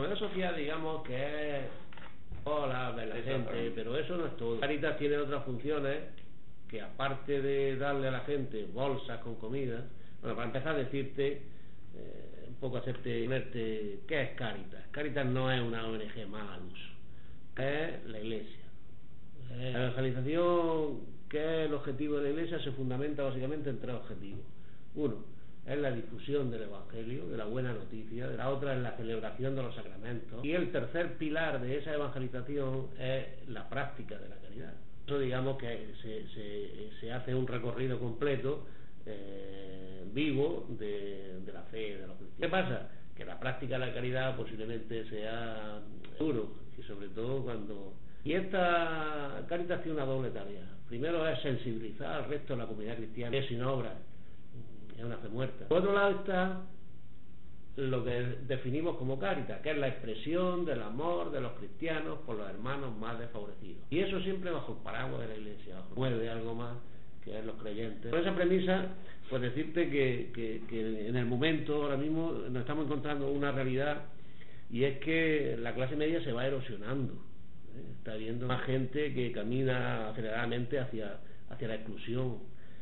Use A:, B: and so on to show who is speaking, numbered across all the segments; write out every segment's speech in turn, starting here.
A: comedor social, digamos que es hola, ver la gente, pero eso no es todo. Cáritas tiene otras funciones que, aparte de darle a la gente bolsas con comida, bueno, para empezar a decirte, un poco hacerte verte qué es Cáritas. Cáritas no es una ONG más al uso, es la Iglesia. La evangelización, que es el objetivo de la Iglesia, se fundamenta básicamente en tres objetivos. Uno es la difusión del Evangelio, de la buena noticia. La otra es la celebración de los sacramentos. Y el tercer pilar de esa evangelización es la práctica de la caridad. Eso, digamos que se hace un recorrido completo, vivo, de la fe de los cristianos. ¿Qué pasa? Que la práctica de la caridad posiblemente sea duro, y sobre todo cuando... Y esta Cáritas tiene una doble tarea. Primero es sensibilizar al resto de la comunidad cristiana, que sin obra es una fe muerta. Por otro lado está lo que definimos como Cáritas, que es la expresión del amor de los cristianos por los hermanos más desfavorecidos. Y eso siempre bajo el paraguas de la Iglesia, mueve algo más, que es los creyentes. Con esa premisa, pues decirte que en el momento, ahora mismo, nos estamos encontrando una realidad, y es que la clase media se va erosionando. Está habiendo más gente que camina aceleradamente hacia la exclusión.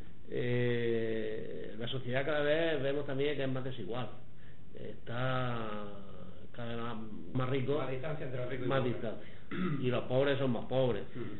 A: La sociedad cada vez vemos también que es más desigual. Está cada vez más rico,
B: más distancia entre los ricos
A: más distancia, y los pobres son más pobres.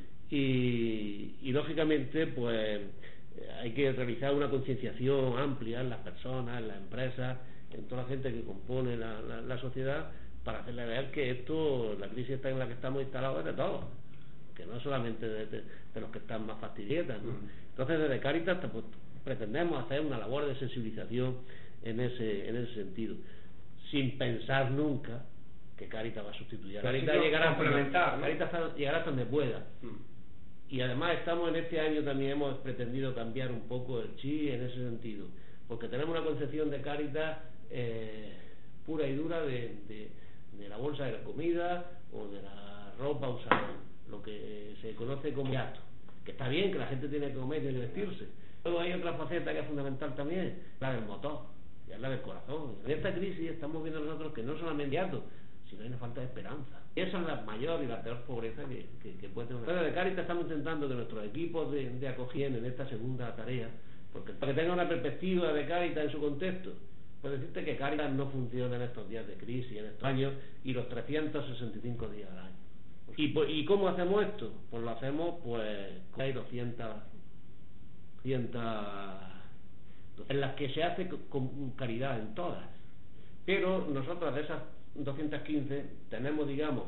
A: Y lógicamente, pues hay que realizar una concienciación amplia en las personas, en las empresas, en toda la gente que compone la sociedad, para hacerle ver que esto, la crisis en la que estamos instalados, es de todos, que no solamente de los que están más fastidietas, ¿no? Entonces, desde Cáritas pues, pretendemos hacer una labor de sensibilización en ese sentido, sin pensar nunca que Cáritas va a sustituir. Cáritas llegará hasta donde pueda. Y además estamos en este año también hemos pretendido cambiar un poco el chip en ese sentido, porque tenemos una concepción de Cáritas pura y dura de la bolsa de la comida o de la ropa usada, lo que se conoce como gasto, que está bien, que la gente tiene que comer y tiene que vestirse. Luego hay otra faceta que es fundamental también, la del motor, y es la del corazón. En esta crisis estamos viendo nosotros que no solamente gasto, sino hay una falta de esperanza. Y esa es la mayor y la peor pobreza que puede tener. Pero de Cáritas estamos intentando que nuestros equipos de acogida en esta segunda tarea, porque para que tengan una perspectiva de Cáritas en su contexto, pues decirte que Cáritas no funciona en estos días de crisis, en estos años, y los 365 días al año. ¿Y cómo hacemos esto? Pues lo hacemos, pues, hay 200 en las que se hace con caridad en todas. Pero nosotros de esas 215 tenemos, digamos,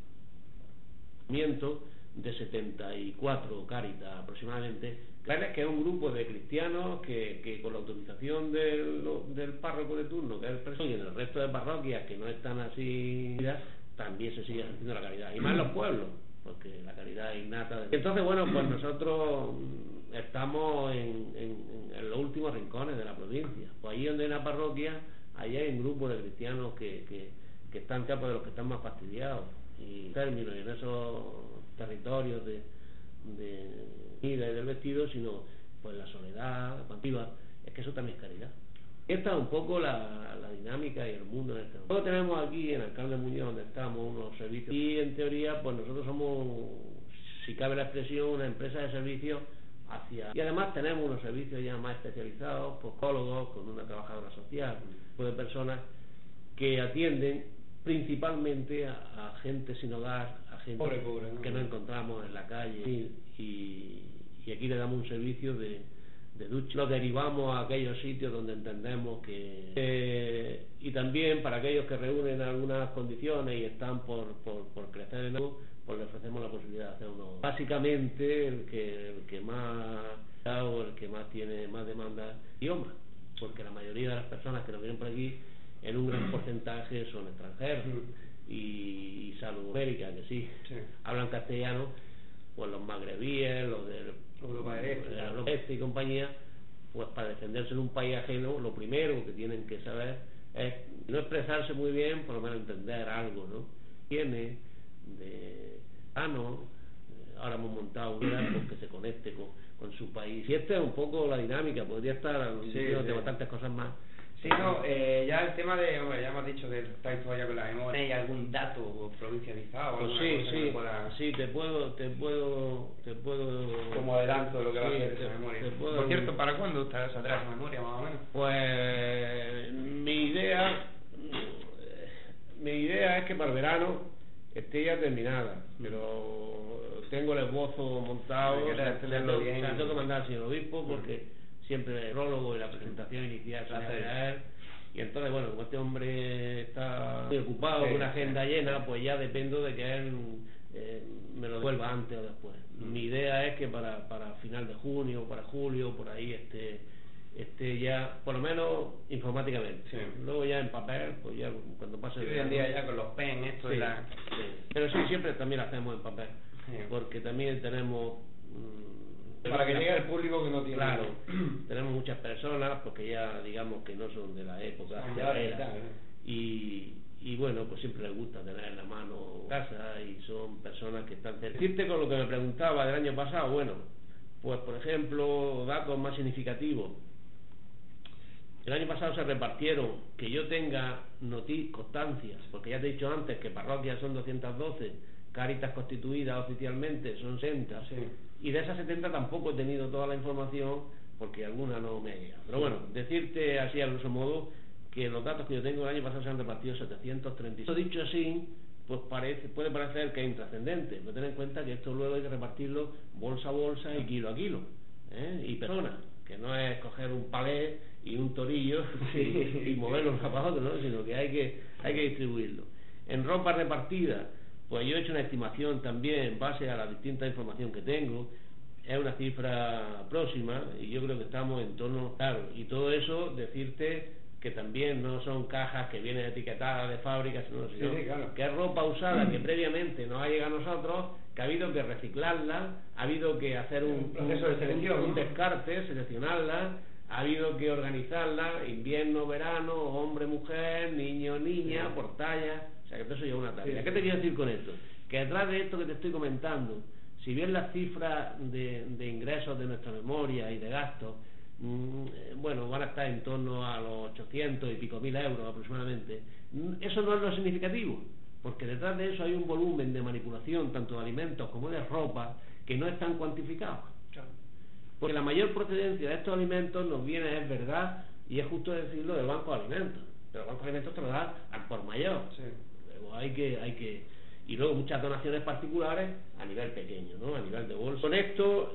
A: de 74 Cáritas aproximadamente, que es un grupo de cristianos que con la autorización del párroco de turno, que es el preso, y en el resto de parroquias que no están así, también se sigue haciendo la caridad, y más en los pueblos, porque la caridad es innata. Entonces, bueno, pues nosotros estamos en los últimos rincones de la provincia. Pues allí donde hay una parroquia, allí hay un grupo de cristianos que están capos de los que están más fastidiados, y términos, y en esos territorios de vida y del vestido, sino pues la soledad, la pasiva, es que eso también es caridad. Esta es un poco la dinámica y el mundo en este momento. Luego tenemos aquí en Alcalde Muñoz, donde estamos, unos servicios, y en teoría pues nosotros somos, si cabe la expresión, una empresa de servicios y además tenemos unos servicios ya más especializados, psicólogos, con una trabajadora social, de personas que atienden principalmente a gente sin hogar, a gente pobre, que no encontramos en la calle, y aquí le damos un servicio de ducha. Lo derivamos a aquellos sitios donde entendemos que y también para aquellos que reúnen algunas condiciones y están por crecer en algo, pues le ofrecemos la posibilidad de hacer uno. Básicamente el que más o el que más tiene más demanda idioma, porque la mayoría de las personas que nos vienen por aquí en un gran porcentaje son extranjeros, y salvo América, que sí hablan castellano, pues los magrebíes, los de Europa del Este y compañía, pues para defenderse en un país ajeno, lo primero que tienen que saber es no expresarse muy bien, por lo menos entender algo, ¿no? Tiene de ahora hemos montado un grupo que se conecte con su país, y esta es un poco la dinámica. Podría estar de bastantes cosas más.
B: Sí, no, ya el tema de, hombre, ya hemos dicho que estáis todavía con la memoria. ¿Hay algún dato provincializado?
A: Pues sí, te puedo
B: como adelanto de lo que va a ser esa
A: te
B: memoria.
A: puedo...
B: Por cierto, ¿para cuándo saldrá esa memoria, más o menos?
A: Pues mi idea es que para el verano esté ya terminada, pero tengo el esbozo montado, tengo que mandar al señor obispo porque siempre el prólogo y la presentación inicial se hace a él, y entonces bueno, como este hombre está muy ocupado con una agenda llena, pues ya dependo de que él me lo devuelva antes o después. Mi idea es que para final de junio, para julio, por ahí esté ya, por lo menos informáticamente. Luego ya en papel, pues ya cuando pase
B: hoy en día ya con los pen, esto
A: sí. Pero sí, siempre también lo hacemos en papel, porque también tenemos
B: para que llegue al público que no tiene.
A: Claro, tenemos muchas personas porque ya digamos que no son de la época y bueno, pues siempre les gusta tener en la mano casa y son personas que están cerca. Decirte con lo que me preguntaba del año pasado, bueno, pues por ejemplo, datos más significativos. El año pasado se repartieron, que yo tenga constancias, porque ya te he dicho antes que parroquias son 212, Cáritas constituidas oficialmente son 60, y de esas 70 tampoco he tenido toda la información porque alguna no me llega. Pero bueno, decirte así a grosso modo que los datos que yo tengo el año pasado se han repartido 736. Dicho así, pues puede parecer que es intrascendente, pero ten en cuenta que esto luego hay que repartirlo bolsa a bolsa y kilo a kilo, y personas, que no es coger un palé y un torillo y moverlo para otro, ¿no? Sino que hay que distribuirlo. En ropa repartida, pues yo he hecho una estimación también en base a la distinta información que tengo, es una cifra próxima y yo creo que estamos en torno, claro, y todo eso decirte que también no son cajas que vienen etiquetadas de fábrica, sino que es ropa usada que previamente nos ha llegado a nosotros, que ha habido que reciclarla, ha habido que hacer un
B: proceso de selección,
A: un descarte, seleccionarla, ha habido que organizarla, invierno, verano, hombre, mujer, niño, niña, por talla, o sea que todo eso lleva una tarea. ¿Qué te quiero decir con esto? Que detrás de esto que te estoy comentando, si bien las cifras de ingresos de nuestra memoria y de gastos bueno, van a estar en torno a los 800 y pico mil euros aproximadamente, eso no es lo significativo, porque detrás de eso hay un volumen de manipulación tanto de alimentos como de ropa que no están cuantificados, porque la mayor procedencia de estos alimentos nos viene, es verdad, y es justo decirlo, del Banco de Alimentos, pero el Banco de Alimentos te lo da al por mayor. Luego hay que y luego muchas donaciones particulares a nivel pequeño, ¿no? A nivel de bolsa. Con esto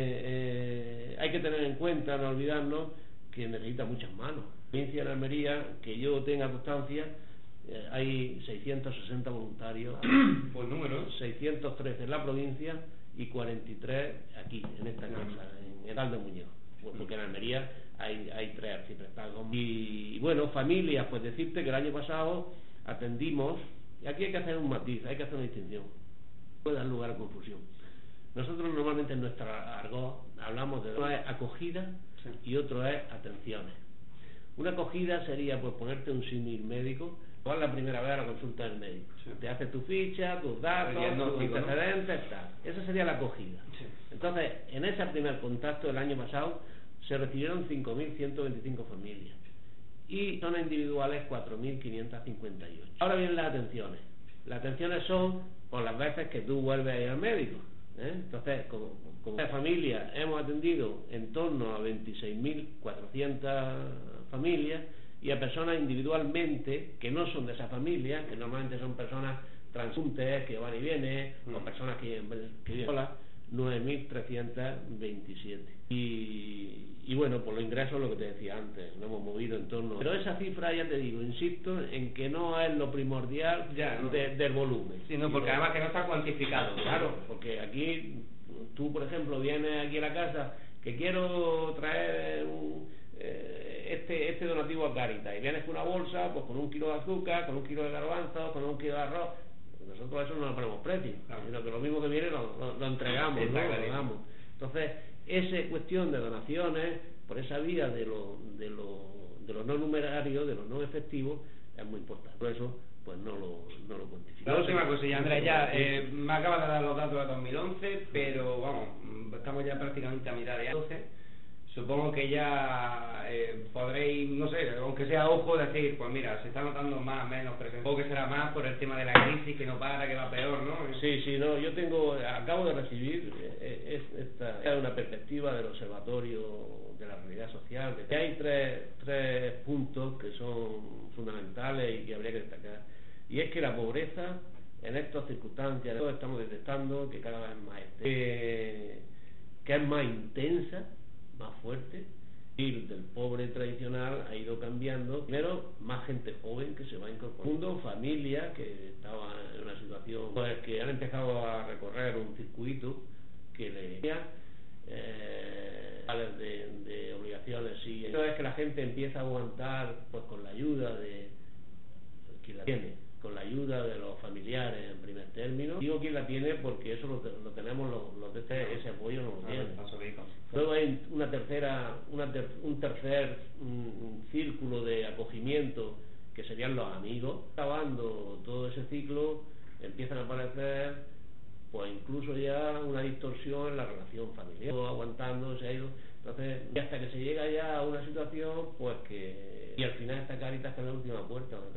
A: hay que tener en cuenta, no olvidarnos, que necesita muchas manos. En la provincia de Almería, que yo tenga constancia, hay 660 voluntarios,
B: por número,
A: 613 en la provincia y 43 aquí, en esta casa, en el Alde Muñoz, porque en Almería hay 3 arciprestazgos. Y bueno, familias, pues decirte que el año pasado atendimos. Y aquí hay que hacer un matiz, hay que hacer una distinción. Puede dar lugar a confusión. Nosotros normalmente en nuestra argot hablamos de uno es acogida y otro es atenciones. Una acogida sería pues ponerte un símil médico, vas la primera vez a la consulta del médico. Te hace tu ficha, tus datos, tus antecedentes, tal. Esa sería la acogida. Entonces, en ese primer contacto del año pasado se recibieron 5.125 familias. Y zonas individuales 4.558. Ahora vienen las atenciones. Las atenciones son por las veces que tú vuelves a ir al médico. Entonces, como familia hemos atendido en torno a 26.400 familias y a personas individualmente que no son de esa familia, que normalmente son personas transuntes que van y vienen, o personas que viven solas, 9.327. Y bueno, por los ingresos, lo que te decía antes, lo hemos movido en torno. Pero esa cifra, ya te digo, insisto, en que no es lo primordial del volumen.
B: Sí, no, porque además que no está cuantificado.
A: Claro, porque aquí, tú por ejemplo, vienes aquí a la casa, que quiero traer este donativo a Cáritas, y vienes con una bolsa, pues con 1 kilo de azúcar, con 1 kilo de garbanzos, con 1 kilo de arroz. Nosotros eso no le ponemos precio, sino que lo mismo que viene lo entregamos, ¿no? Lo damos. Entonces, esa cuestión de donaciones, por esa vía de los no numerarios, de los no efectivos, es muy importante. Por eso, pues no lo cuantifico.
B: La última cosilla, Andrés, ya me acabas de dar los datos de 2011, pero vamos, estamos ya prácticamente a mitad de 12. supongo que ya podréis, no sé, aunque sea a ojo, decir, pues mira, se está notando más o menos presencia. Supongo que será más por el tema de la crisis, que no para, que va peor, ¿no?
A: Sí, no, acabo de recibir esta es una perspectiva del Observatorio de la Realidad Social, que hay tres puntos que son fundamentales y que habría que destacar. Y es que la pobreza, en estas circunstancias, todos estamos detectando que cada vez es más que es más intensa, más fuerte, y del pobre tradicional ha ido cambiando. Primero, más gente joven que se va incorporando. Segundo, familias que estaban en una situación, pues que han empezado a recorrer un circuito que les de obligaciones. Sí. Esto es que la gente empieza a aguantar, pues con la ayuda de quien la tiene, con la ayuda de los familiares en primer término. Digo quien la tiene porque eso lo tenemos los de ese apoyo no lo tienen. Luego hay un tercer círculo de acogimiento que serían los amigos. Acabando todo ese ciclo empiezan a aparecer pues incluso ya una distorsión en la relación familiar, todo aguantando, se ha ido, entonces y hasta que se llega ya a una situación pues que y al final esta Cáritas que es la última puerta.